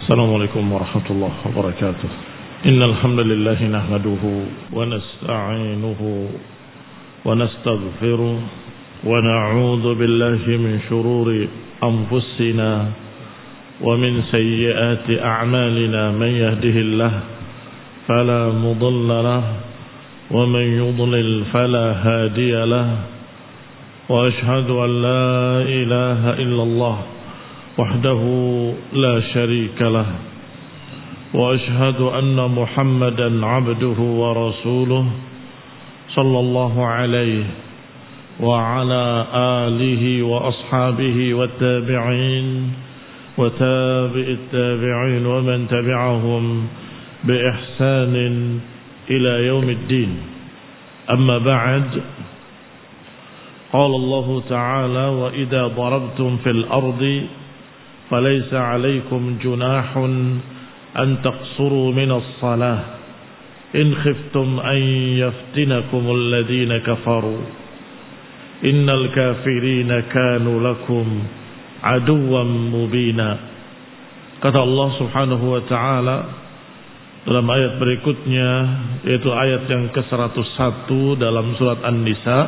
السلام عليكم ورحمة الله وبركاته. إن الحمد لله نحمده ونستعينه ونستغفره ونعوذ بالله من شرور أنفسنا ومن سيئات أعمالنا. من يهده الله فلا مضل له ومن يضلل فلا هادي له. وأشهد أن لا إله إلا الله وحده لا شريك له. وأشهد أن محمدا عبده ورسوله صلى الله عليه وعلى آله وأصحابه والتابعين وتابع التابعين ومن تبعهم بإحسان إلى يوم الدين. أما بعد، قال الله تعالى: وإذا ضربتم في الأرض فليس عليكم جناح أن تقصروا من الصلاة إن خفتم أن يفتنكم الذين كفروا إن الكافرين كانوا لكم عدوا مبينا. Kata Allah Subhanahu wa taala dalam ayat berikutnya, yaitu ayat yang ke-101 dalam surat An-Nisa,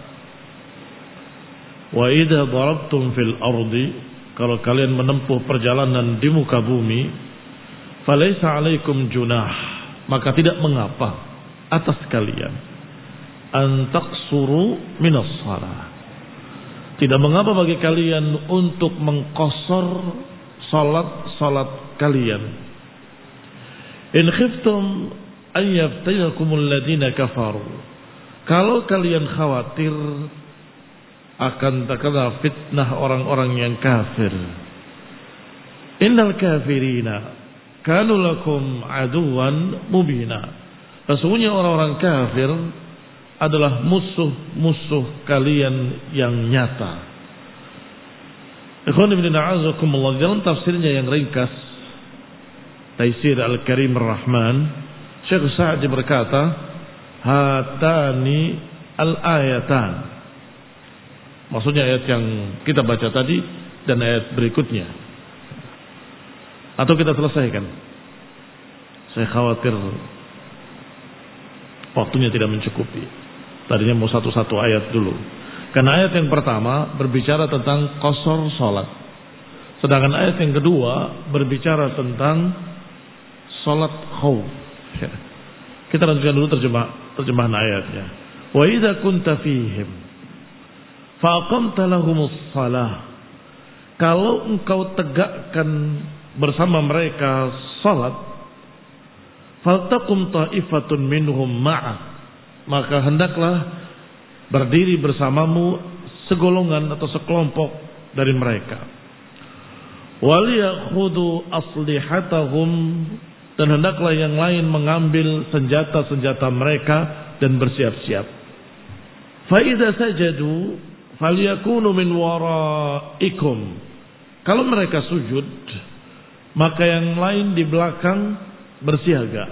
wa idza darabtum fil ardi, kalau kalian menempuh perjalanan di muka bumi, falaisa alaikum junah, maka tidak mengapa atas kalian, an taqsuru minas shalah, tidak mengapa bagi kalian untuk mengqasar salat kalian. In khiftum an yaftinakumul ladina kafaru, kalau kalian khawatir akan terkena fitnah orang-orang yang kafir. Innal kafirina kanu lakum aduwan mubina, sesungguhnya orang-orang kafir adalah musuh-musuh kalian yang nyata. Ikhwan ibn a'azakumullah, dalam tafsirnya yang ringkas Taisir Al-Karim Ar-Rahman, Syekh Sa'di berkata, hatani al-ayatan, maksudnya ayat yang kita baca tadi dan ayat berikutnya. Atau kita selesaikan? Saya khawatir waktunya tidak mencukupi. Tadinya mau satu-satu ayat dulu. Karena ayat yang pertama berbicara tentang qasar salat. Sedangkan ayat yang kedua berbicara tentang salat khauf. Kita lanjutkan dulu terjemahan ayatnya. Wa idza kunta fihim faqamta lahumus shalah, kalau engkau tegakkan bersama mereka salat, faltaqum ta'ifatun minhum ma'ak, maka hendaklah berdiri bersamamu segolongan atau sekelompok dari mereka. Waliyakhudhu aslihatahum, dan hendaklah yang lain mengambil senjata-senjata mereka dan bersiap-siap. Fa idza sajadu falyakunu min waraikum, kalau mereka sujud maka yang lain di belakang bersiaga.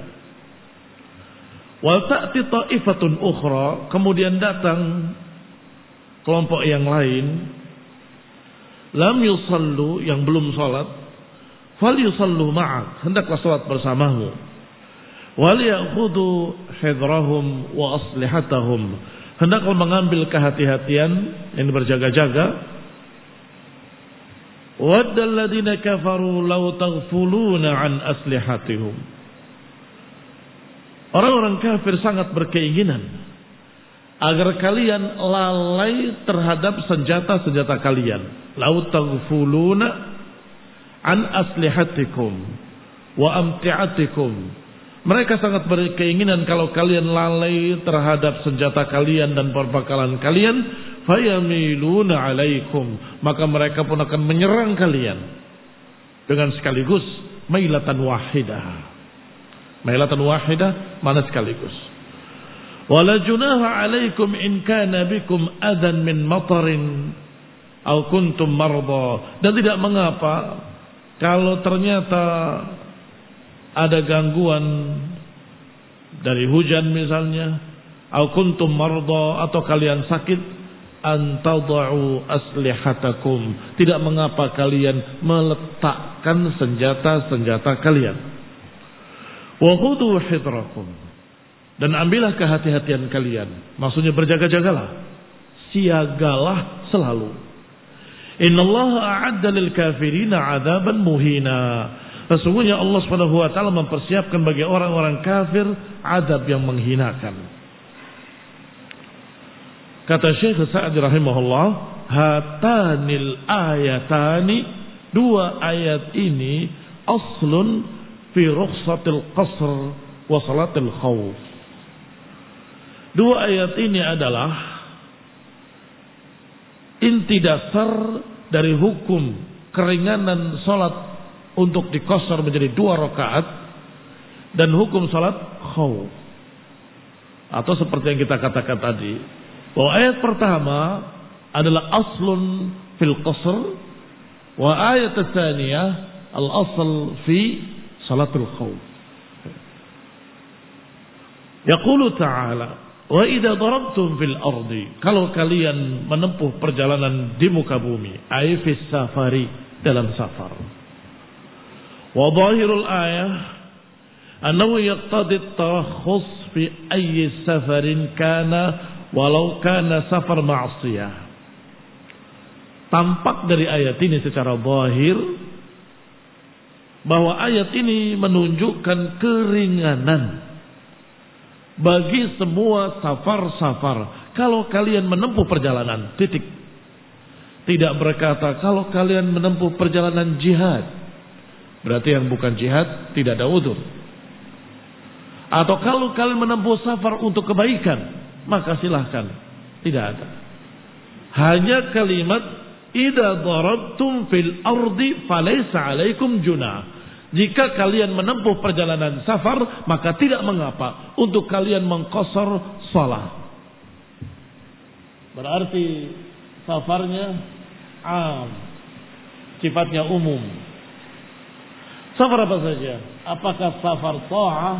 Wal ta'ti ta'ifatun ukhra, kemudian datang kelompok yang lain, lam yusallu, yang belum salat, falyusallu ma'ak, hendaklah salat bersamamu. Wal ya'khudhu hidrahum wa aslihatahum, hendaklah mengambil kehati-hatian yang berjaga-jaga. Waddal ladina kafaru law taghfuluna an aslihatihum, orang-orang kafir sangat berkeinginan agar kalian lalai terhadap senjata-senjata kalian. Law taghfuluna an aslihatikum wa amti'atikum, mereka sangat berkeinginan kalau kalian lalai terhadap senjata kalian dan perbekalan kalian. Fayamiluna alaikum, maka mereka pun akan menyerang kalian dengan sekaligus mailatan wahidah. Mailatan wahidah mana sekaligus. Wala junaha alaikum in kana bikum adan min matarin aw kuntum marda, dan tidak mengapa kalau ternyata ada gangguan dari hujan misalnya, aw kuntum marda, atau kalian sakit, an tad'u aslihatakum, tidak mengapa kalian meletakkan senjata-senjata kalian. Wa khudhu hidrakum, dan ambillah kehati-hatian kalian. Maksudnya berjaga-jagalah, siagalah selalu. Innallaha a'adda lil kafirina 'adzaban muhina. Sesungguhnya Allah Subhanahu wa taala mempersiapkan bagi orang-orang kafir azab yang menghinakan. Kata Syekh Sa'di rahimahullah, hatanil ayatani, dua ayat ini aslun fi rukhsatil qasr wa salatil khawf. Dua ayat ini adalah inti dasar dari hukum keringanan salat untuk dikosor menjadi 2 rakaat dan hukum salat khawf. Atau seperti yang kita katakan tadi, bahwa ayat pertama adalah aslun fil qasr, wa ayat tsaniyah al asl fi salatul khawf. Yaqulu ta'ala, wa idza darabtum fil ardi, kalau kalian menempuh perjalanan di muka bumi, ay fis safari, dalam safar. Wa dhahirul ayah annahu yaqtadi at-tarakhus fi ayyi safarin kana walau kana safar ma'siyah. Tampak dari ayat ini secara zahir bahwa ayat ini menunjukkan keringanan bagi semua safar-safar. Kalau kalian menempuh perjalanan, titik. Tidak berkata kalau kalian menempuh perjalanan jihad. Berarti yang bukan jihad tidak ada udzur. Atau kalau kalian menempuh safar untuk kebaikan, maka silahkan. Tidak ada. Hanya kalimat idza darabtum fil ardi falaysa alaikum junah. Jika kalian menempuh perjalanan safar, maka tidak mengapa untuk kalian mengqasar salat. Berarti safarnya am, sifatnya umum. Safar apa saja? Apakah safar ta'ah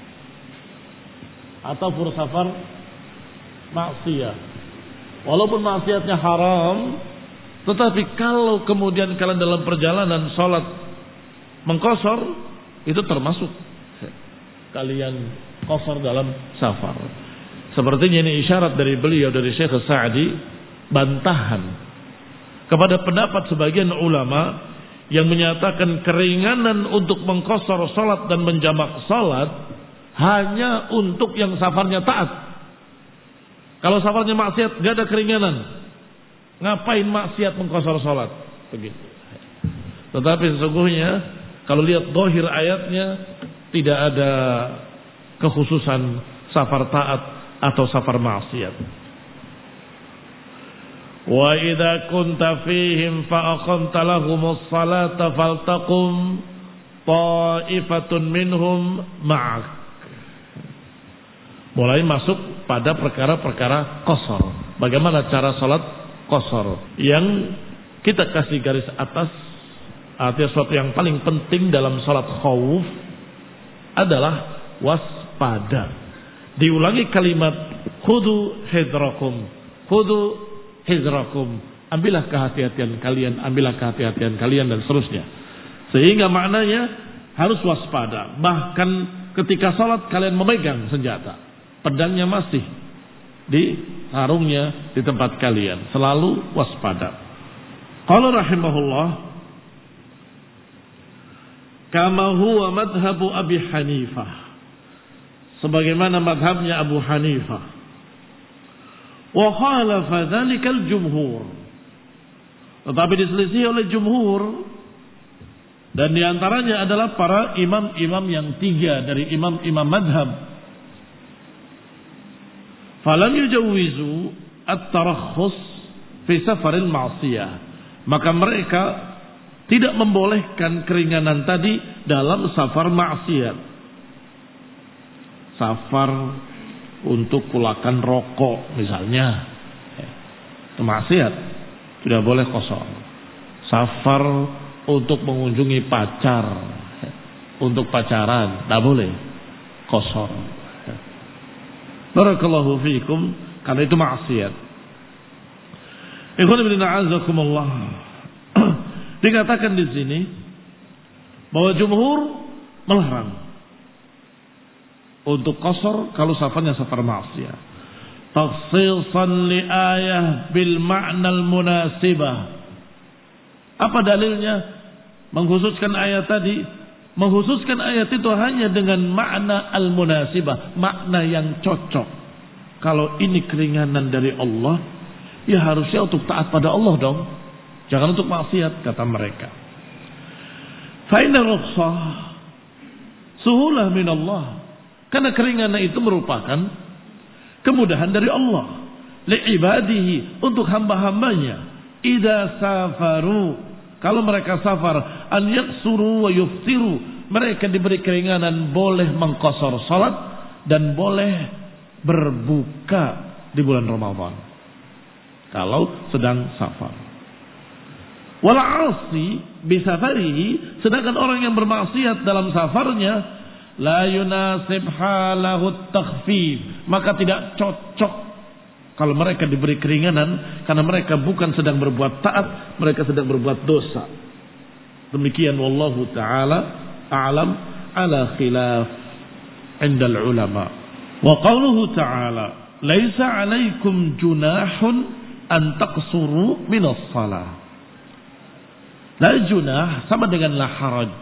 ataupun safar maksiat? Walaupun maksiatnya haram, tetapi kalau kemudian kalian dalam perjalanan salat mengqasar, itu termasuk kalian qasar dalam safar. Sepertinya ini isyarat dari beliau, dari Syekh Sa'di, bantahan kepada pendapat sebagian ulama yang menyatakan keringanan untuk mengqasar salat dan menjamak salat hanya untuk yang safarnya taat. Kalau safarnya maksiat, gak ada keringanan. Ngapain maksiat mengqasar salat? Begitu. Tetapi sesungguhnya kalau lihat zahir ayatnya, tidak ada kekhususan safar taat atau safar maksiat. Wa idza kunta fihim fa aqamta lahumus salata faltaqum ta'ifatun minhum ma'ak. Mulai masuk pada perkara-perkara qasar. Bagaimana cara salat qasar? Yang kita kasih garis atas, artinya sesuatu yang paling penting dalam salat khauf adalah waspada. Diulangi kalimat khudu hidrakum, khudu hizrakum, ambillah kehati-hatian kalian, ambillah kehati-hatian kalian, dan seterusnya. Sehingga maknanya harus waspada. Bahkan ketika salat kalian memegang senjata, pedangnya masih di sarungnya di tempat kalian, selalu waspada. Qala rahimahullah, kama huwa madhabu Abi Hanifah, sebagaimana madhabnya Abu Hanifah. Wa khalafa dzalikal jumhur, tetapi diselisih oleh jumhur, dan diantaranya adalah para imam-imam yang 3 dari imam-imam madhab. Falam yujawwizu at-tarakhus fi safaril ma'siyah, maka mereka tidak membolehkan keringanan tadi dalam safar maksiat. Safar untuk kulakan rokok misalnya, itu maksiat, tidak boleh qasar. Safar untuk mengunjungi pacar, untuk pacaran, tidak boleh qasar. Barakallahu fiikum, karena itu maksiat. Ikhwan fillah a'azakumullah. Dikatakan di sini bahwa jumhur melarang untuk qasar kalau safarnya safar maksiyah. Takhsisan li ayah bil ma'nal munasibah. Apa dalilnya? Mengkhususkan ayat tadi. Mengkhususkan ayat itu hanya dengan makna al-munasibah. Makna yang cocok. Kalau ini keringanan dari Allah, ya harusnya untuk taat pada Allah dong. Jangan untuk maksiat, kata mereka. Fa'inna rukhsah suhulah min Allah. Karena keringanan itu merupakan kemudahan dari Allah. Li'ibadihi, untuk hamba-hambanya. Idza safaru, kalau mereka safar, an yaksuru wa yuftiru, mereka diberi keringanan boleh mengqasar salat dan boleh berbuka di bulan Ramadan kalau sedang safar. Wal 'asi bi safarihi, sedangkan orang yang bermaksiat dalam safarnya la yunasib halahu takhfif, maka tidak cocok kalau mereka diberi keringanan karena mereka bukan sedang berbuat taat, mereka sedang berbuat dosa. Demikian wallahu taala a'lam ala khilaf indal ulama. Wa qauluhu ta'ala laisa 'alaikum junahun an taqsuru minas shalah. La junah sama dengan la haraj.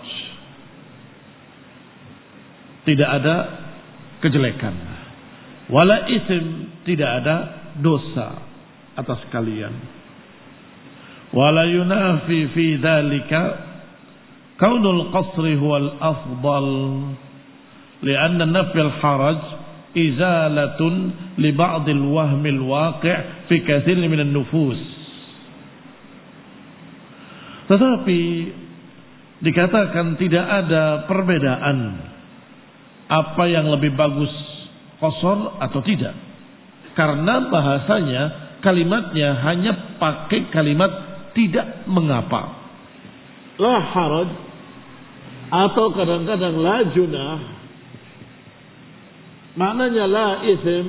Tidak ada kejelekan. Wala ism, tidak ada dosa atas kalian. Wala yunafi fi dzalika kaunul qasri huwal afdal. Lianna nafil haraj izalatun li ba'dil wahmil waqi' fi katsir minan nufus. Tetapi dikatakan tidak ada perbedaan apa yang lebih bagus, qasar atau tidak. Karena bahasanya, kalimatnya hanya pakai kalimat tidak mengapa. La haraj atau kadang-kadang la junah. Maknanya la ism.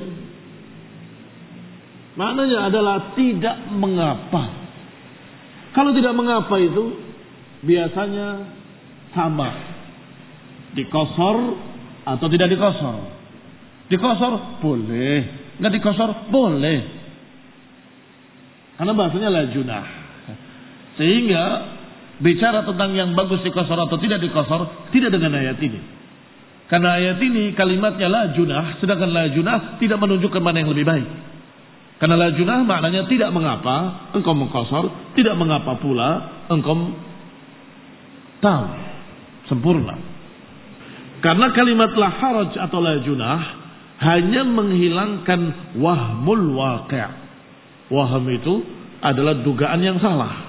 Maknanya adalah tidak mengapa. Kalau tidak mengapa itu biasanya sama. Dikosor atau tidak dikosor. Dikosor boleh, nggak dikosor boleh. Karena bahasanya la junah. Sehingga bicara tentang yang bagus dikosor atau tidak dikosor tidak dengan ayat ini. Karena ayat ini kalimatnya la junah, sedangkan la junah tidak menunjukkan mana yang lebih baik. Karena la junah maknanya tidak mengapa engkau mengqasar, tidak mengapa pula engkau tahu sempurna. Karena kalimat la haraj atau la junah hanya menghilangkan wahmul waqi'. Waham itu adalah dugaan yang salah.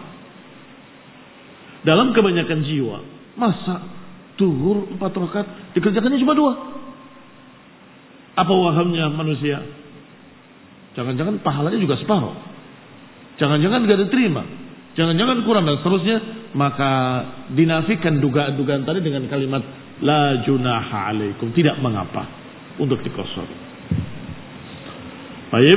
Dalam kebanyakan jiwa, masa zuhur 4 rakaat dikerjakannya cuma 2? Apa wahamnya manusia? Jangan-jangan pahalanya juga separuh. Jangan-jangan gak diterima. Jangan-jangan kurang dan seterusnya. Maka dinafikan dugaan-dugaan tadi dengan kalimat la junaha alaikum. Tidak mengapa untuk dikosor. Baik.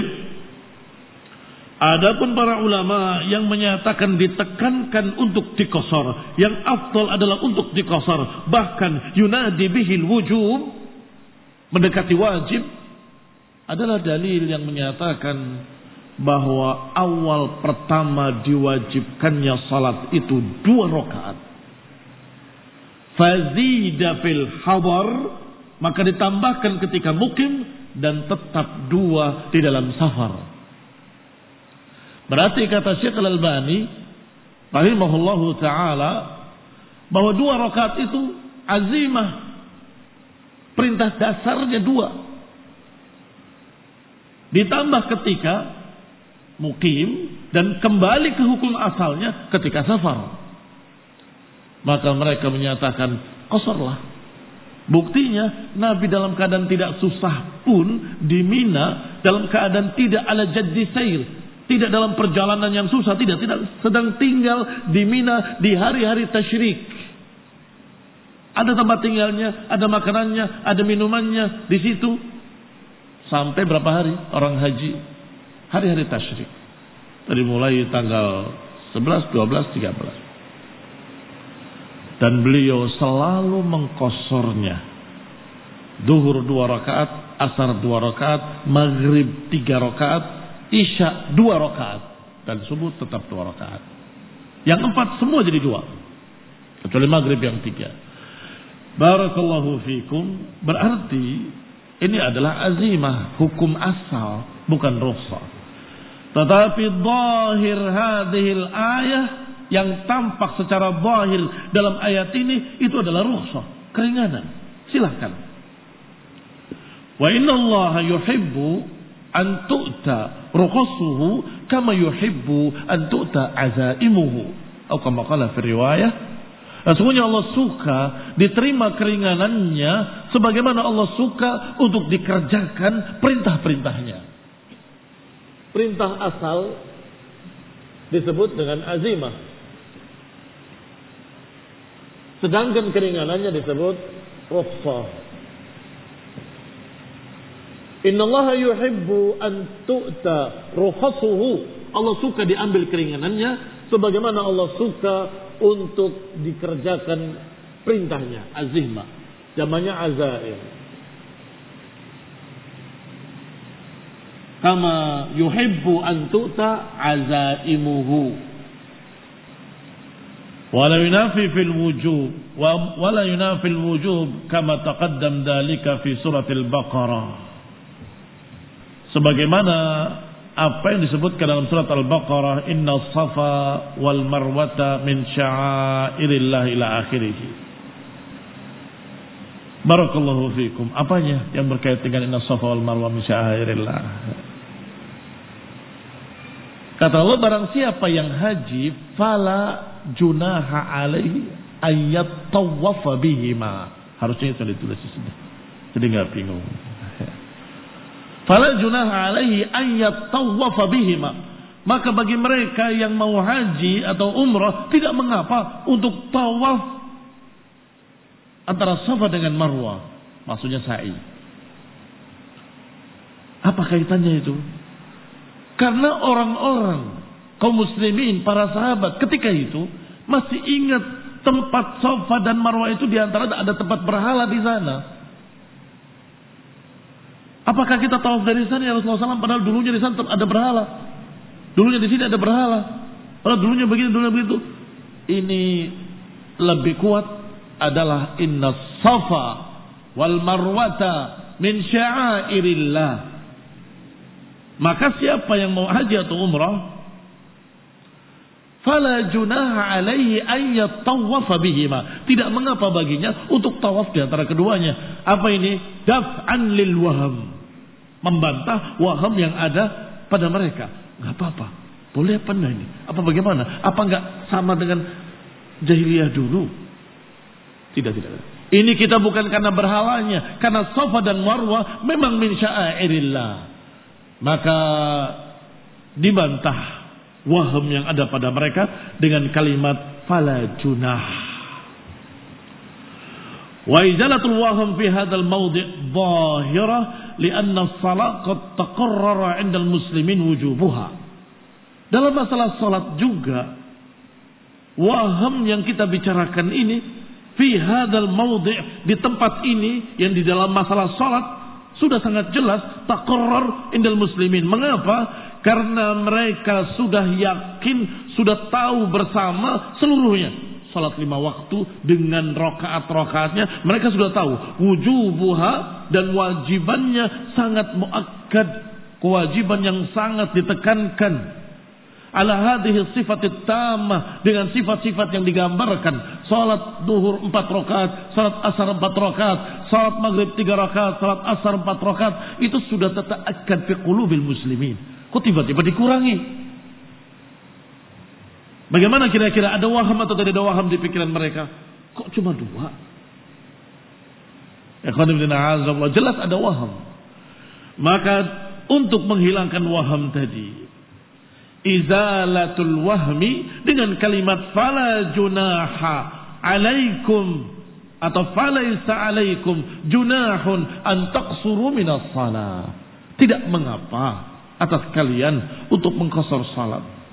Adapun para ulama yang menyatakan ditekankan untuk dikosor. Yang afdal adalah untuk dikosor. Bahkan yunadi bihil wujub. Mendekati wajib. Adalah dalil yang menyatakan bahwa awal pertama diwajibkannya salat itu 2 rakaat. Fazida fil hadar, maka ditambahkan ketika mukim dan tetap 2 di dalam safar. Berarti kata Syekh Al-Albani rahimahullahu taala bahwa 2 rakaat itu azimah. Perintah dasarnya 2. Ditambah ketika mukim dan kembali ke hukum asalnya ketika safar. Maka mereka menyatakan qasarlah. Buktinya Nabi dalam keadaan tidak susah pun di Mina, dalam keadaan tidak ala jaddi sair, tidak dalam perjalanan yang susah, tidak sedang tinggal di Mina di hari-hari tasyrik. Ada tempat tinggalnya, ada makanannya, ada minumannya di situ. Sampai berapa hari orang haji? Hari-hari tasyrik. dari mulai tanggal 11, 12, 13. Dan beliau selalu mengkosornya. Zuhur 2 rakaat, asar 2 rakaat, maghrib 3 rakaat, isya 2 rakaat, dan subuh tetap 2 rakaat. Yang 4 semua jadi 2, kecuali maghrib yang 3. Barakallahu fikum. Berarti ini adalah azimah, hukum asal, bukan rukhsah. Tetapi zahir hadhil ayah, yang tampak secara zahir dalam ayat ini, itu adalah rukhsah, keringanan. Silahkan. Wa inna Allah yuhibbu an tu'ta rukhsuhu kama yuhibbu an tu'ta azaimuhu. Atau kama qala fi riwayah, sesungguhnya Allah suka diterima keringanannya sebagaimana Allah suka untuk dikerjakan perintah-perintahnya. Perintah asal disebut dengan azimah, sedangkan keringanannya disebut rukhsah. Innallaha yuhibbu an tu'ta rukhsuhu. Allah suka diambil keringanannya sebagaimana Allah suka untuk dikerjakan perintahnya. Azimah, jamannya azaim. Kama yuhibbu an tu'ta azaimuhu. Wala yunafi fil wujub wala yunafi al wujub kama taqaddam dalika fi suratil Baqarah. Sebagaimana apa yang disebutkan dalam surat Al-Baqarah, inna safa wal marwata min sya'airillah ila akhirih. Barakallahu fikum. Apanya yang berkaitan dengan inna safa wal marwa min sya'airillah? Kata Allah, barang siapa yang haji fala junaha alaihi ayat tawafa bihima. Harusnya itu ditulis di sini, jadi nggak bingung. Fala junaha alaihi ayat tawafa bihima. Maka bagi mereka yang mau haji atau umrah tidak mengapa untuk tawaf antara Safa dengan Marwah, maksudnya sa'i. Apa kaitannya itu? Karena orang-orang kaum muslimin, para sahabat ketika itu masih ingat tempat Safa dan Marwah itu, di antara ada tempat berhala di sana. Apakah kita tawaf dari sana ya Rasulullah SAW, padahal dulunya di sana ada berhala, dulunya di sini ada berhala, padahal dulunya begini, dulunya begitu. Ini lebih kuat adalah inna safa wal marwata min sya'airillah. Maka siapa yang mau haji atau umrah, fala junaha alaihi ayyat tawafa bihima. Tidak mengapa baginya untuk tawaf di antara keduanya. Apa ini? Daf'an lil waham. Membantah waham yang ada pada mereka. Enggak apa-apa. Boleh apa enggak ini? Apa bagaimana? Apa enggak sama dengan jahiliyah dulu? Tidak. Ini kita bukan karena berhalanya, karena Safa dan Marwah memang min sya'airillah. Maka dibantah waham yang ada pada mereka dengan kalimat fala junah. Wa izalatul waham fi hadzal mawdi' dhahirah li'anna as-salat qad taqarrara 'inda al-muslimin wujubuha. Dalam masalah salat juga waham yang kita bicarakan ini fi hadzal mawdi', di tempat ini yang di dalam masalah salat sudah sangat jelas taqarrar 'indal muslimin. Mengapa? Karena mereka sudah yakin, sudah tahu bersama seluruhnya. Salat 5 waktu dengan rakaat-rakaatnya mereka sudah tahu. Wujubuha, dan wajibannya sangat muakkad. Kewajiban yang sangat ditekankan. Ala hadhihi sifatit tamah, dengan sifat-sifat yang digambarkan. Salat duhur 4 rakaat, salat asar 4 rakaat, salat maghrib 3 rakaat, salat asar 4 rakaat. Itu sudah tata'akkad fi qulubil muslimin. Kok tiba-tiba dikurangi? Bagaimana kira-kira, ada waham atau tidak ada waham di pikiran mereka? Kok cuma 2? Jelas ada waham. Maka untuk menghilangkan waham tadi, izalatul wahmi dengan kalimat fala junaha alaikum atau falaisa alaikum junahun an taqsuru minas salat. Tidak mengapa atas kalian untuk mengqasar salat.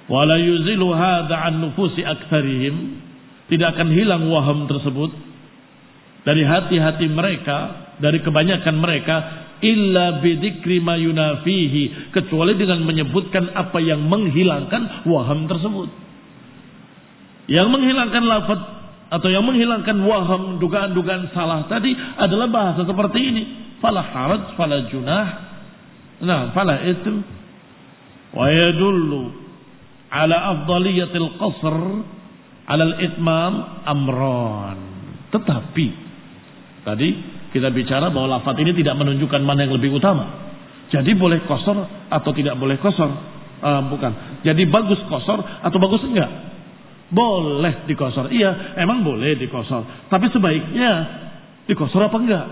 Wala yuzilu hadza an nufusi aktsarihim, tidak akan hilang waham tersebut dari hati-hati mereka, dari kebanyakan mereka, illa bidzikri ma yunafihi, kecuali dengan menyebutkan apa yang menghilangkan waham tersebut. Yang menghilangkan lafaz atau yang menghilangkan waham, dugaan-dugaan salah tadi adalah bahasa seperti ini. Fala haraj, fala junah, fala ithm, wa yadullu ala afdaliyatil qasr ala al-itmam amran. Tetapi tadi kita bicara bahwa lafaz ini tidak menunjukkan mana yang lebih utama. Jadi boleh qasr atau tidak boleh qasr? Bukan. Jadi bagus qasr atau bagus enggak? Boleh dikosor. Iya, emang boleh dikosor. Tapi sebaiknya dikosor apa enggak?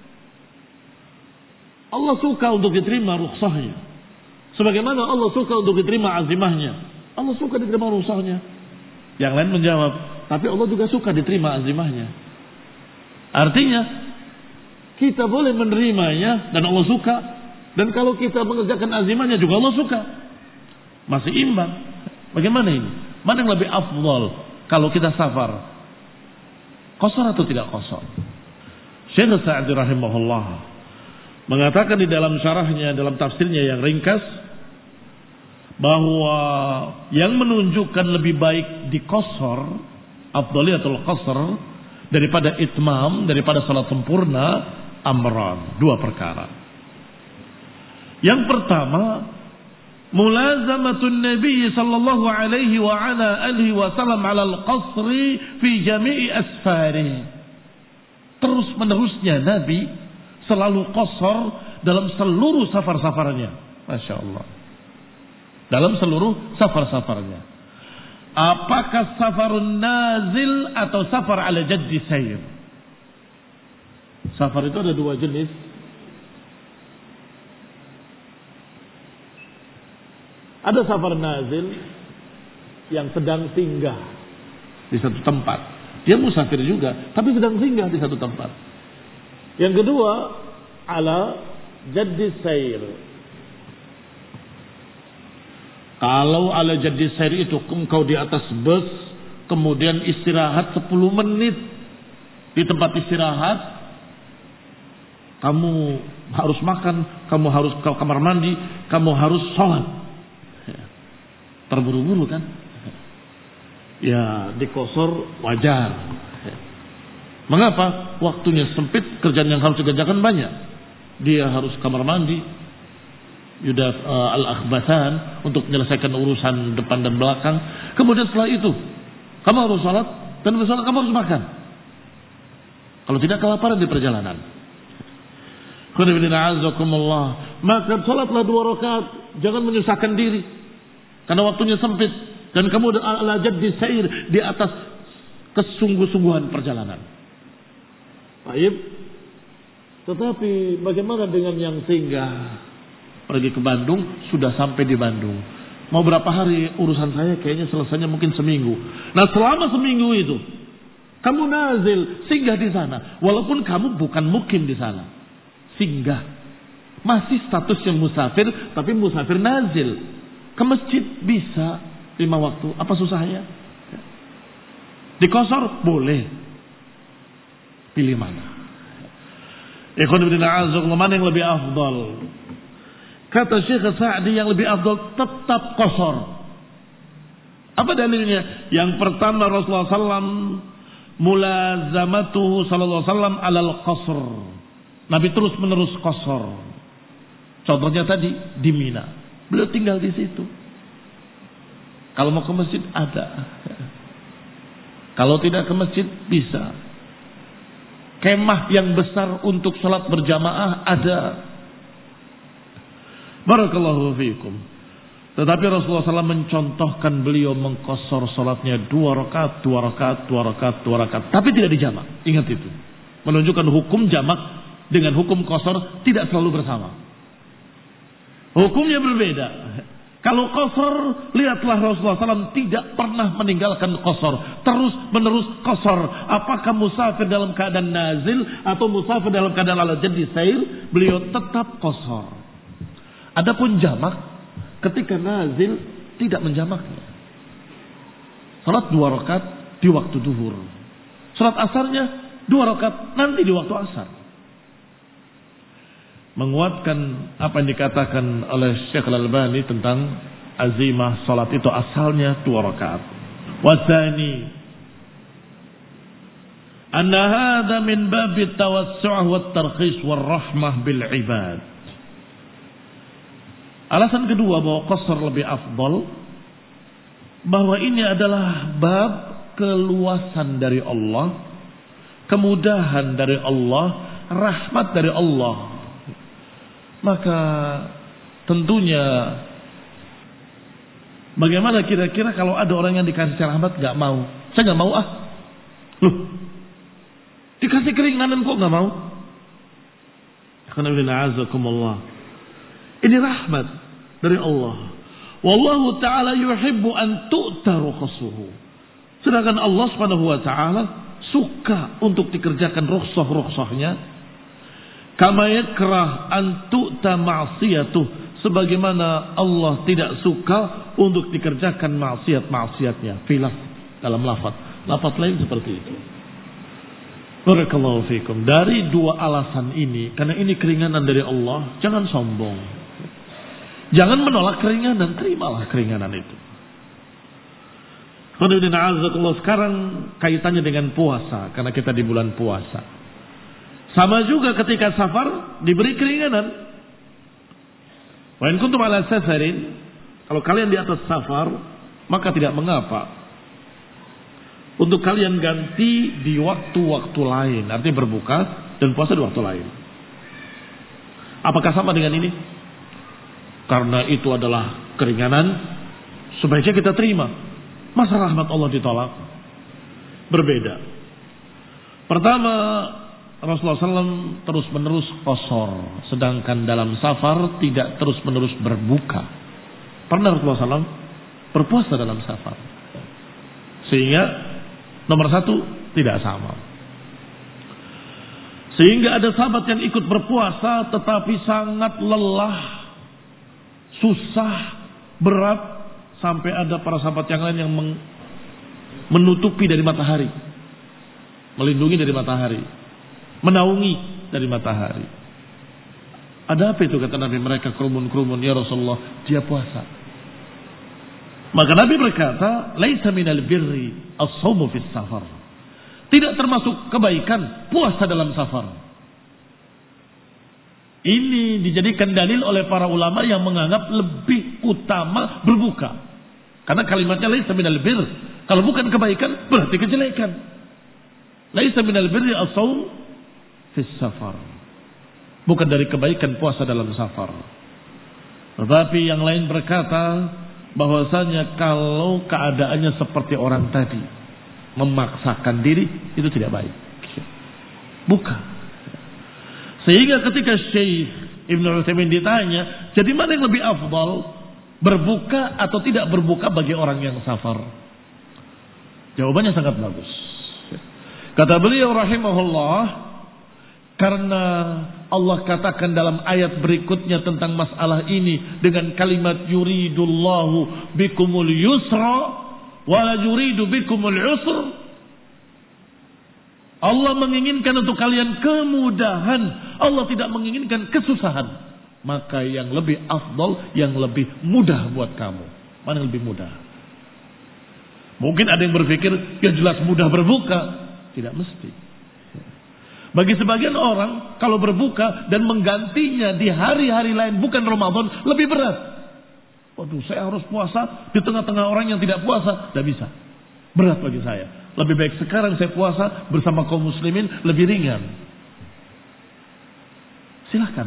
Allah suka untuk diterima rukhsahnya. Sebagaimana Allah suka untuk diterima azimahnya. Allah suka diterima rukhsahnya. Yang lain menjawab, tapi Allah juga suka diterima azimahnya. Artinya, kita boleh menerimanya dan Allah suka. Dan kalau kita mengerjakan azimahnya juga Allah suka. Masih imbang. Bagaimana ini? Mana yang lebih afdal kalau kita safar? Qasar atau tidak qasar? Syekh Sa'di rahimahullah mengatakan di dalam syarahnya, dalam tafsirnya yang ringkas, bahwa yang menunjukkan lebih baik di qasar, afdaliyatul qasar daripada itmam, daripada salat sempurna, amran, dua perkara. Yang pertama, mulazamatun Nabi sallallahu alaihi wa ala alihi wasallam ala al-qasri fi jami'i asfari. Terus menerusnya Nabi selalu qasar dalam seluruh safar-safarnya. Masya Allah. Dalam seluruh safar-safarnya. Apakah safarun nazil atau safar ala jaddi sayr? Safar itu ada dua jenis. Ada safar nazil yang sedang singgah di satu tempat. Dia musafir juga, tapi sedang singgah di satu tempat. Yang kedua, ala jaddi sayr. Kalau ala jaddi sayr itu engkau di atas bus, kemudian istirahat 10 menit di tempat istirahat, kamu harus makan, kamu harus ke kamar mandi, kamu harus sholat. Terburu-buru kan? Ya, dikosor wajar. Mengapa? Waktunya sempit, kerjaan yang harus dikerjakan banyak. Dia harus kamar mandi, al-akhbatan, untuk menyelesaikan urusan depan dan belakang. Kemudian setelah itu, kamu harus sholat, dan setelah sholat kamu harus makan. Kalau tidak, kelaparan di perjalanan. Maka sholatlah 2 rakaat, jangan menyusahkan diri. Karena waktunya sempit dan kamu ala jaddi sair, di atas kesungguh-sungguhan perjalanan. Baik. Tetapi bagaimana dengan yang singgah? Pergi ke Bandung, sudah sampai di Bandung. Mau berapa hari urusan saya, kayaknya selesainya mungkin seminggu. Nah, selama seminggu itu kamu nazil, singgah di sana, walaupun kamu bukan mukim di sana. Singgah. Masih statusnya musafir, tapi musafir nazil. Ke masjid bisa 5 waktu. Apa susahnya? Dikosor boleh. Pilih mana? Ikhwan fillah a'azzakumullah, mana yang lebih afdal? Kata Syekh Sa'di, yang lebih afdal tetap qasar. Apa dalilnya? Yang pertama, Rasulullah SAW mulazamatuhu sallallahu alaihi wasallam alal qasr. Nabi terus menerus qasar. Contohnya tadi di Mina. Beliau tinggal di situ. Kalau mau ke masjid ada. Kalau tidak ke masjid bisa. Kemah yang besar untuk salat berjamaah ada. Barakallahu fiikum. Tetapi Rasulullah SAW mencontohkan beliau mengqasar salatnya 2 rakaat, 2 rakaat, 2 rakaat, 2 rakaat. Tapi tidak dijamak. Ingat itu. Menunjukkan hukum jamak dengan hukum qasar tidak selalu bersama. Hukumnya berbeda. Kalau qasar, lihatlah Rasulullah SAW tidak pernah meninggalkan qasar. Terus menerus qasar. Apakah musafir dalam keadaan nazil atau musafir dalam keadaan ala jaddi sair, beliau tetap qasar. Adapun jamak, ketika nazil tidak menjamaknya. Salat 2 rakaat di waktu duhur. Salat asarnya 2 rakaat nanti di waktu asar. Menguatkan apa yang dikatakan oleh Syekh Al-Albani tentang azimah salat itu asalnya 2 rakaat. Wasani anna hadha min babi tawassu'ah wat tarkhis war rahmah bil ibad. Alasan kedua bahwa qasar lebih afdal, bahwa ini adalah bab keluasan dari Allah, kemudahan dari Allah, rahmat dari Allah. Maka tentunya bagaimana kira-kira kalau ada orang yang dikasih rahmat gak mau? Saya gak mau ah. Loh, dikasih keringanan kok gak mau? Ini rahmat dari Allah. Wallahu ta'ala yuhibbu an tu'ta rukhsuhu. Sedangkan Allah subhanahu wa ta'ala suka untuk dikerjakan rukhsah-rukhsahnya. Kama yakrah an tu'ta ma'siyatuh. Sebagaimana Allah tidak suka untuk dikerjakan maksiat-maksiatnya. Filaf dalam lafaz. Lafaz lain seperti itu. Barakallahu fikum. Dari 2 alasan ini, karena ini keringanan dari Allah, jangan sombong. Jangan menolak keringanan, terimalah keringanan itu. Sekarang kaitannya dengan puasa, karena kita di bulan puasa. Sama juga ketika safar diberi keringanan. Wa in kuntum ala safarin, kalau kalian di atas safar, maka tidak mengapa untuk kalian ganti di waktu-waktu lain, artinya berbuka dan puasa di waktu lain. Apakah sama dengan ini? Karena itu adalah keringanan, sebaiknya kita terima. Masa rahmat Allah ditolak? Berbeda. Pertama, Rasulullah SAW terus-menerus qasar, sedangkan dalam safar tidak terus-menerus berbuka. Pernah Rasulullah SAW berpuasa dalam safar, sehingga nomor 1 tidak sama. Sehingga ada sahabat yang ikut berpuasa tetapi sangat lelah, susah, berat, sampai ada para sahabat yang lain yang menutupi dari matahari, melindungi dari matahari, menaungi dari matahari. Ada apa itu, kata Nabi? Mereka kerumun-kerumun. Ya Rasulullah, dia puasa. Maka Nabi berkata, laisa minal birri as-shaumu fis safar. Tidak termasuk kebaikan puasa dalam safar. Ini dijadikan dalil oleh para ulama yang menganggap lebih utama berbuka. Karena kalimatnya laisa minal birr. Kalau bukan kebaikan berarti kejelekan. Laisa minal birri as-shaum fis safar. Bukan dari kebaikan puasa dalam safar. Tetapi yang lain berkata bahwasanya kalau keadaannya seperti orang tadi, memaksakan diri, itu tidak baik. Buka. Sehingga ketika Syekh Ibnu Utsaimin ditanya, jadi mana yang lebih afdal, berbuka atau tidak berbuka bagi orang yang safar? Jawabannya sangat bagus. Kata beliau rahimahullah, karena Allah katakan dalam ayat berikutnya tentang masalah ini dengan kalimat yuridullahu bikumul yusra wa la yuridu bikumul usr. Allah menginginkan untuk kalian kemudahan, Allah tidak menginginkan kesusahan. Maka yang lebih afdal, yang lebih mudah buat kamu. Mana yang lebih mudah? Mungkin ada yang berpikir, ya jelas mudah berbuka. Tidak mesti. Bagi sebagian orang, kalau berbuka dan menggantinya di hari-hari lain bukan Ramadan, lebih berat. Waduh, saya harus puasa di tengah-tengah orang yang tidak puasa. Tidak bisa. Berat bagi saya. Lebih baik sekarang saya puasa bersama kaum muslimin, lebih ringan. Silahkan.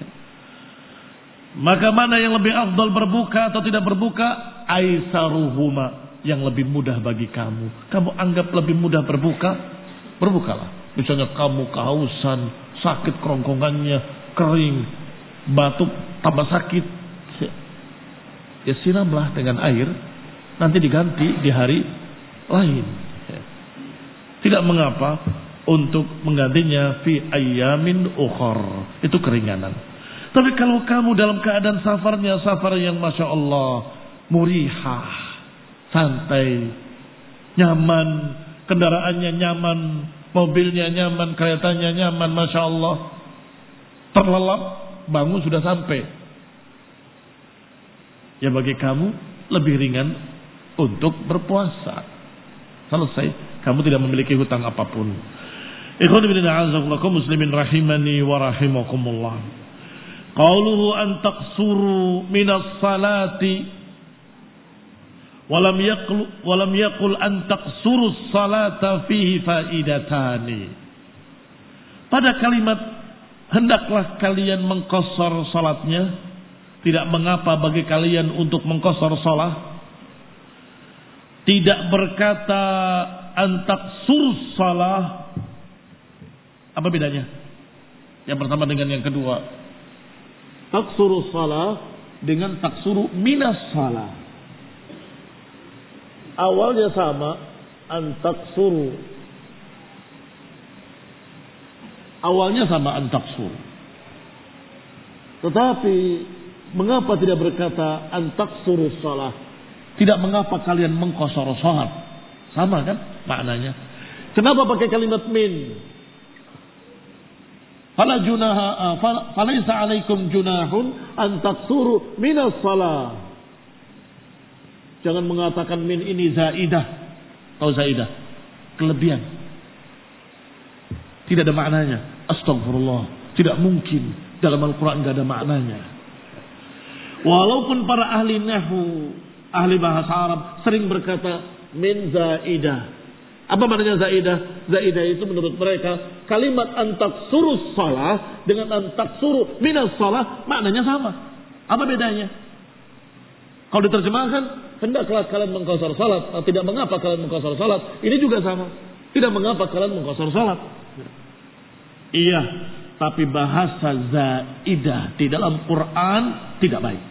Maka mana yang lebih afdal, berbuka atau tidak berbuka? Aisaruhuma, yang lebih mudah bagi kamu. Kamu anggap lebih mudah berbuka? Berbukalah. Misalnya kamu kehausan, sakit kerongkongannya, kering, batuk, tambah sakit. Ya siramlah dengan air, nanti diganti di hari lain. Tidak mengapa untuk menggantinya fi ayyamin ukhar. Itu keringanan. Tapi kalau kamu dalam keadaan safarnya safar yang Masya Allah murihah, santai, nyaman, kendaraannya nyaman, mobilnya nyaman, keretanya nyaman, Masya Allah. Terlelap, bangun sudah sampai. Ya bagi kamu lebih ringan untuk berpuasa. Selesai, kamu tidak memiliki hutang apapun. Ikhwan fillah a'azzakumullah muslimin rahimani wa rahimakumullah. Qauluhu an taqsuru minas salati walam yaqul an taqsuru salata fihi faidatani. Pada kalimat hendaklah kalian mengqasar salatnya, tidak mengapa bagi kalian untuk mengqasar salat. Tidak berkata an taqsuru salah. Apa bedanya? Yang pertama dengan yang kedua. Taksuru salah dengan taksuru minas salah. Awalnya sama, antaksuru. Awalnya sama antaksuru. Tetapi mengapa tidak berkata antaksuru salah? Tidak mengapa kalian mengqasar salat? Sama kan maknanya? Kenapa pakai kalimat min? Fala junaha falaisa alaikum junahun an taqsuru minas salah. Jangan mengatakan min ini zaidah atau zaidah, kelebihan. Tidak ada maknanya. Astagfirullah, tidak mungkin dalam Al-Qur'an tidak ada maknanya. Walaupun para ahli nahwu, ahli bahasa Arab sering berkata min zaidah. Apa maknanya zaidah? Zaidah itu menurut mereka kalimat antaksuru salah dengan antaksuru minas salah maknanya sama. Apa bedanya? Kalau diterjemahkan, hendaklah kalian mengqasar salat, tidak mengapa kalian mengqasar salat. Ini juga sama. Tidak mengapa kalian mengqasar salat. Iya, tapi bahasa zaidah di dalam Quran tidak baik.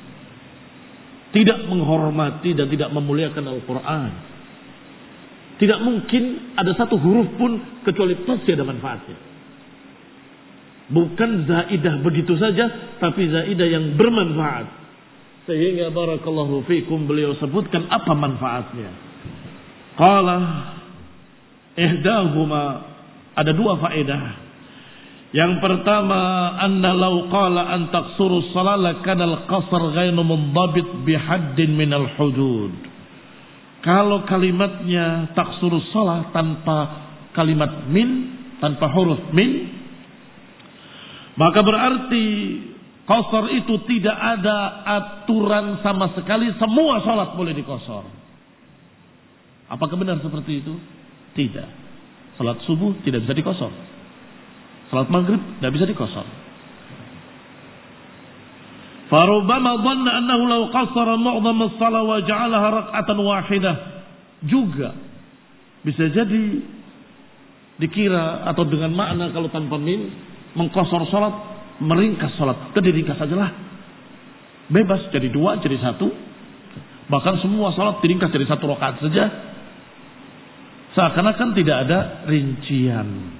Tidak menghormati dan tidak memuliakan Al-Quran. Tidak mungkin ada satu huruf pun kecuali pasti ada manfaatnya. Bukan zaidah begitu saja, tapi zaidah yang bermanfaat. Sehingga barakallahu fikum beliau sebutkan apa manfaatnya. Qala ihdahuma, ada dua faedah. Yang pertama, anna law qala an taqsuru shalah lakana al-qasr ghairu mundabit bihaddin minal hudud. Kalau kalimatnya taksuru salah tanpa kalimat min, tanpa huruf min, maka berarti qasar itu tidak ada aturan sama sekali, semua salat boleh diqasar. Apakah benar seperti itu? Tidak. Salat subuh tidak bisa diqasar. Salat maghrib tidak bisa diqasar. Farubama dhanna annahu law qassara mu'dham as-salah wa ja'alaha rak'atan wahidah. Juga bisa jadi dikira atau dengan makna kalau tanpa min mengqasar salat, meringkas salat. Itu diringkas sajalah. Bebas jadi dua, jadi satu. Bahkan semua salat diringkas jadi satu rakaat saja. Seakan-akan tidak ada rincian.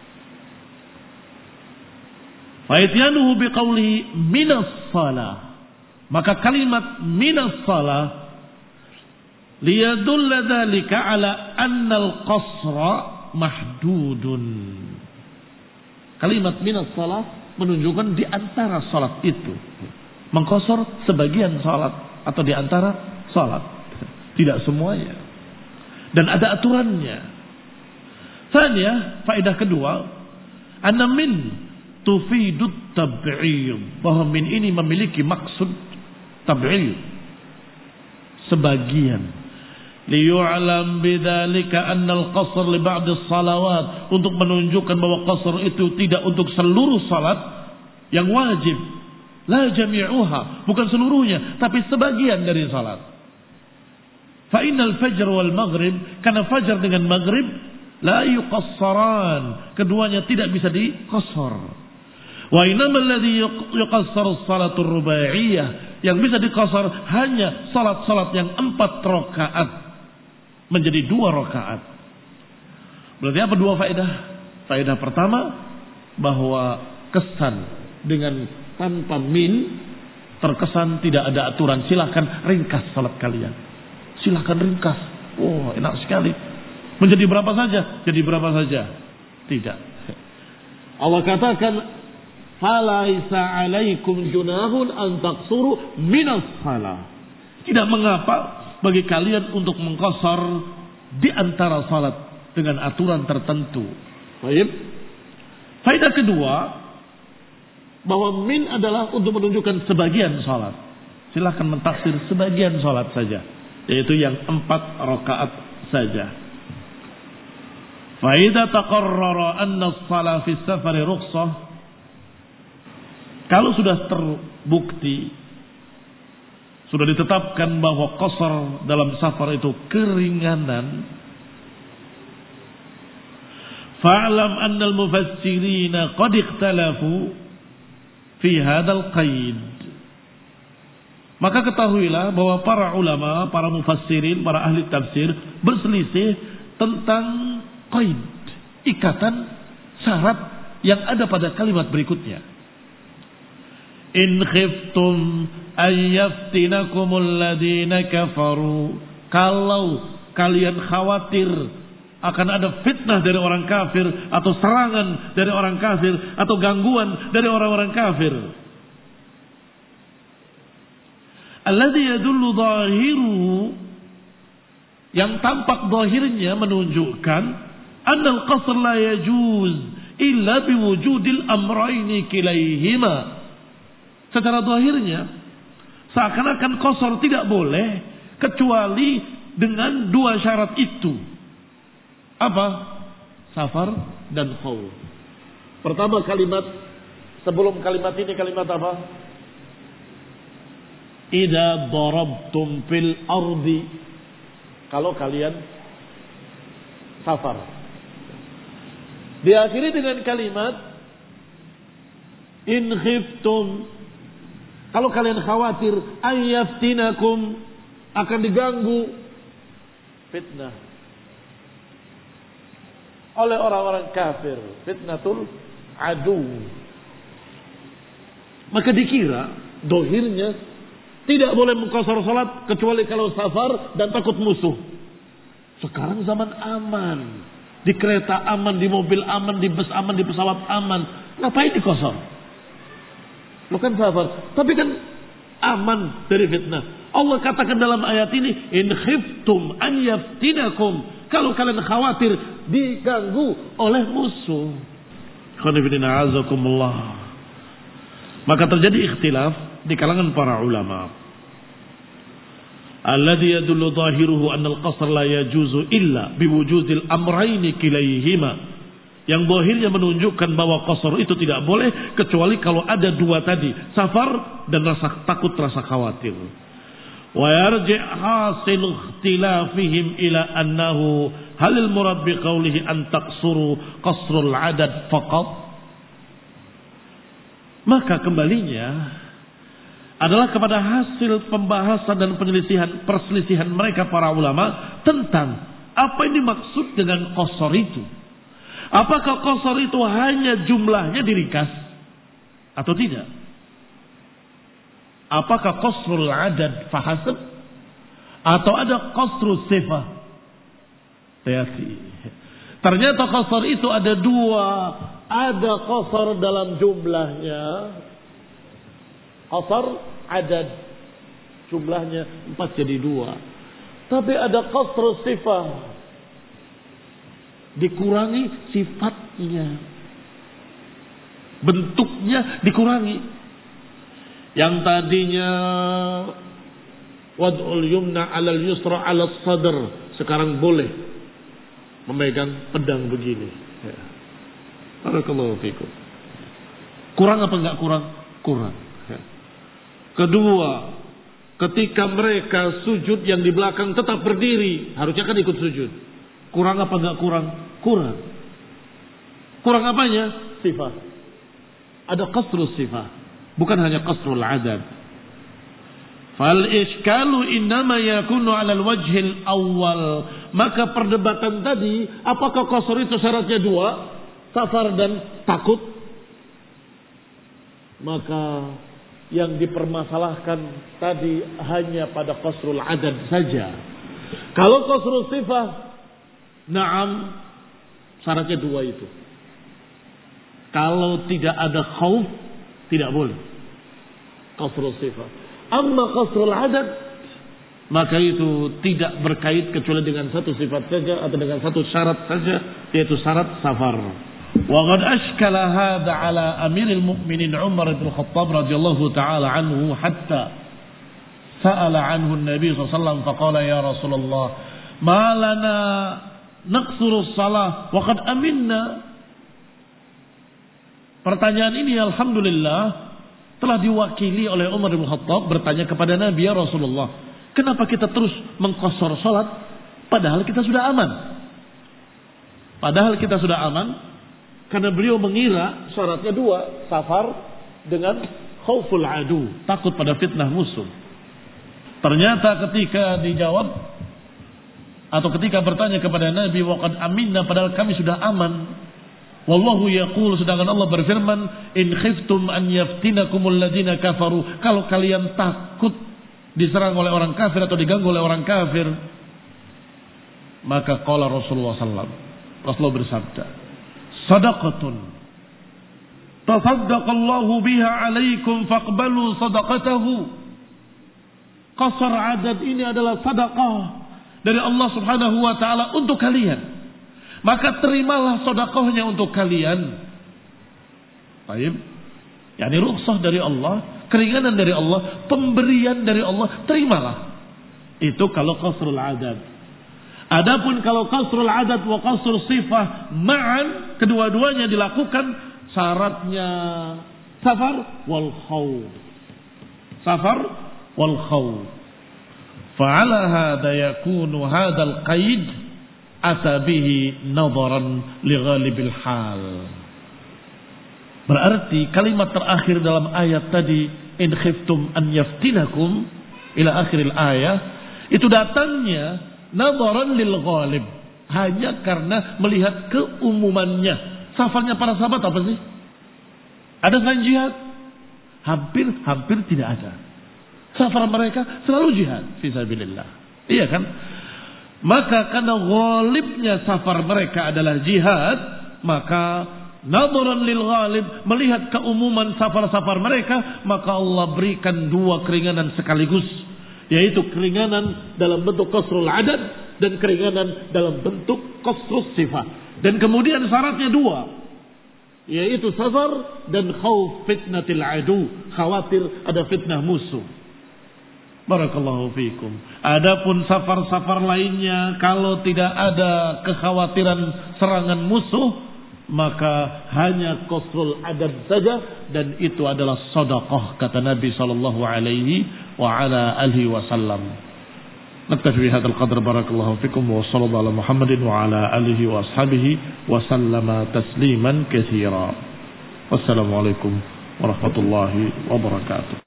Fa'ityanuhu biqawlihi minas salah. Maka kalimat minas salah liyadulla dhalika ala annal qasra mahdudun. Kalimat minas salah menunjukkan di antara salat itu. Mengqasar sebagian salat atau di antara salat. Tidak semuanya. Dan ada aturannya. Tanya, faedah kedua, anna min tufidut tab'id, bahwa min ini memiliki maksud tab'id, sebagian. Liyu'lam bidzalika anna al-qasr li ba'd as-salawat, untuk menunjukkan bahwa qasr itu tidak untuk seluruh salat yang wajib, la jami'uha, bukan seluruhnya tapi sebagian dari salat. Fa innal fajr wal maghrib, karena fajar dengan maghrib la yuqassaran, keduanya tidak bisa diqasar. Wa innamal ladzi yuqassaru as-salatu ar-rubaiyah, yang bisa diqasar hanya salat-salat yang 4 rakaat menjadi 2 rakaat. Berarti apa dua faedah? Faedah pertama, bahwa kesan dengan tanpa min terkesan tidak ada aturan. Silakan ringkas salat kalian. Silakan ringkas. Oh, enak sekali. Menjadi berapa saja? Jadi berapa saja? Tidak. Allah katakan, "Falaisa 'alaikum junahun an taqsuru minas shalah." Tidak mengapa bagi kalian untuk mengqasar di antara salat dengan aturan tertentu. Baik. Faedah kedua, bahwa min adalah untuk menunjukkan sebagian salat. Silahkan mentaksir sebagian salat saja, yaitu yang 4 rakaat saja. Fa idza taqarrara anna as-shalah fi as-safari rukhsah, kalau sudah terbukti, sudah ditetapkan bahwa qasar dalam safar itu keringanan, fa'lam anna al-mufassirin qad ikhtalafu fi hadzal qaid. Maka ketahuilah bahwa para ulama, para mufassirin, para ahli tafsir berselisih tentang qaid, ikatan syarat yang ada pada kalimat berikutnya. In khiftum an yaftinakumul ladina kafaru. Kalau kalian khawatir akan ada fitnah dari orang kafir, atau serangan dari orang kafir, atau gangguan dari orang-orang kafir. Alladhi yadullu zahiruhu, yang tampak zahirnya menunjukkan annal qasr la yajuz illa biwujudil amrayni kilaihima. Secara zahirnya seakan-akan qasr tidak boleh kecuali dengan 2 syarat itu. Apa? Safar dan khauf. Pertama kalimat, sebelum kalimat ini kalimat apa? Idza darabtum fil ardi, kalau kalian safar. Diakhiri dengan kalimat in khiftum, kalau kalian khawatir ayyaftinakum, akan diganggu, fitnah oleh orang-orang kafir, fitnatul adu. Maka dikira dohirnya tidak boleh mengqasar salat kecuali kalau safar dan takut musuh. Sekarang zaman aman, di kereta aman, di mobil aman, di bus aman, di pesawat aman, ngapain diqasar? Lo kan safar, tapi kan aman dari fitnah. Allah katakan dalam ayat ini, in khiftum an yaftinakum, kalau kalian khawatir diganggu oleh musuh. Maka terjadi ikhtilaf di kalangan para ulama. Alladhi yadullu zahiruhu anna al-qasr la yajuzu illa biwujudil amrayni kilaihima. Yang zahirnya menunjukkan bahwa qasar itu tidak boleh kecuali kalau ada 2 tadi, safar dan rasa takut, rasa khawatir. Wa yarji' hasil ikhtilafihim ila annahu halil murad biqaulihi an taqsuru qasrul adad faqat. Maka kembalinya adalah kepada hasil pembahasan dan perselisihan mereka para ulama tentang apa yang dimaksud dengan qasar itu. Apakah qasar itu hanya jumlahnya diringkas atau tidak? Apakah qasrul adad fahasab atau ada qasrul sifah? Ternyata qasar itu ada 2. Ada qasar dalam jumlahnya, qasar adad, jumlahnya 4 jadi 2. Tapi ada qasrul sifah, dikurangi sifatnya, bentuknya dikurangi. Yang tadinya wad'ul yumna 'alal yusra 'alas sadr, sekarang boleh memegang pedang begini. Barakallahu fikum. Kurang apa enggak kurang? Kurang. Kedua, ketika mereka sujud yang di belakang tetap berdiri, harusnya kan ikut sujud. Kurang apa enggak kurang? Kurang. Kurang apanya? Sifat. Ada qasrul sifat, bukan hanya qasrul adad. Fal iskalu innama yakunu 'ala al-wajhil awwal. Maka perdebatan tadi, apakah qasr itu syaratnya 2, safar dan takut? Maka yang dipermasalahkan tadi hanya pada qasrul adad saja. Kalau qasrul sifah, na'am, syaratnya 2 itu. Kalau tidak ada khauf, tidak boleh qasrul sifah. Amma qasrul adad, maka itu tidak berkait kecuali dengan satu sifat saja atau dengan satu syarat saja, yaitu syarat safar. Wa qad ashkala hadha ala amiril mu'minin Umar bin Khattab radhiyallahu taala anhu hatta sa'ala anhu an-nabi sallallahu alaihi wasallam faqala ya Rasulullah ma lana naqsuru as-salah wa qad aminna. Pertanyaan ini alhamdulillah telah diwakili oleh Umar bin Khattab bertanya kepada Nabi, ya Rasulullah, kenapa kita terus mengqasar salat padahal kita sudah aman? Padahal kita sudah aman karena beliau mengira syaratnya 2, safar dengan khauful adu, takut pada fitnah musuh. Ternyata ketika dijawab atau ketika bertanya kepada Nabi, waqad aminna, padahal kami sudah aman. Wallahu yaqul, sedangkan Allah berfirman, in khiftum an yaftinakumul ladzina kafaru, kalau kalian takut diserang oleh orang kafir atau diganggu oleh orang kafir, maka qala Rasulullah sallallahu alaihi wasallam, Rasulullah bersabda, sadaqatun tasaddaqallahu biha alaikum faqbalu sadaqatahu. Qasar adad ini adalah sedekah dari Allah Subhanahu wa taala untuk kalian. Maka terimalah sedekahnya untuk kalian. Baik. Yani rukhsah dari Allah, keringanan dari Allah, pemberian dari Allah, terimalah. Itu kalau qasrul adad. Adapun kalau qasrul adad wa qasrul sifah ma'an, kedua-duanya dilakukan, syaratnya safar wal khawf. Safar wal khawf. Fa'ala hadha yakunu hadal qaid atabihi nadharan li ghalibil hal. Berarti kalimat terakhir dalam ayat tadi, in khiftum an yaftinakum ila akhiril ayat, itu datangnya nadharan lil ghalib, hanya karena melihat keumumannya. Safarnya para sahabat apa sih? Ada selain jihad? Hampir tidak ada. Safar mereka selalu jihad fisabilillah. Iya kan? Maka karena ghalibnya safar mereka adalah jihad, maka nadharan lil ghalib, melihat keumuman safar-safar mereka, maka Allah berikan 2 keringanan sekaligus, yaitu keringanan dalam bentuk qasrul adad dan keringanan dalam bentuk qasrus sifah. Dan kemudian syaratnya 2, yaitu safar dan khauf fitnatil adu, khawatir ada fitnah musuh. Barakallahu fiikum. Adapun safar-safar lainnya, kalau tidak ada kekhawatiran serangan musuh, maka hanya qasrul adad saja, dan itu adalah sedekah, kata Nabi sallallahu alaihi wa ala alihi wasallam. Naktafi bihadzal qadr, barakallahu fiikum, wa sallallahu ala Muhammadin wa ala alihi wa ashabihi wa sallama tasliman katsira. Wassalamu alaikum warahmatullahi wabarakatuh.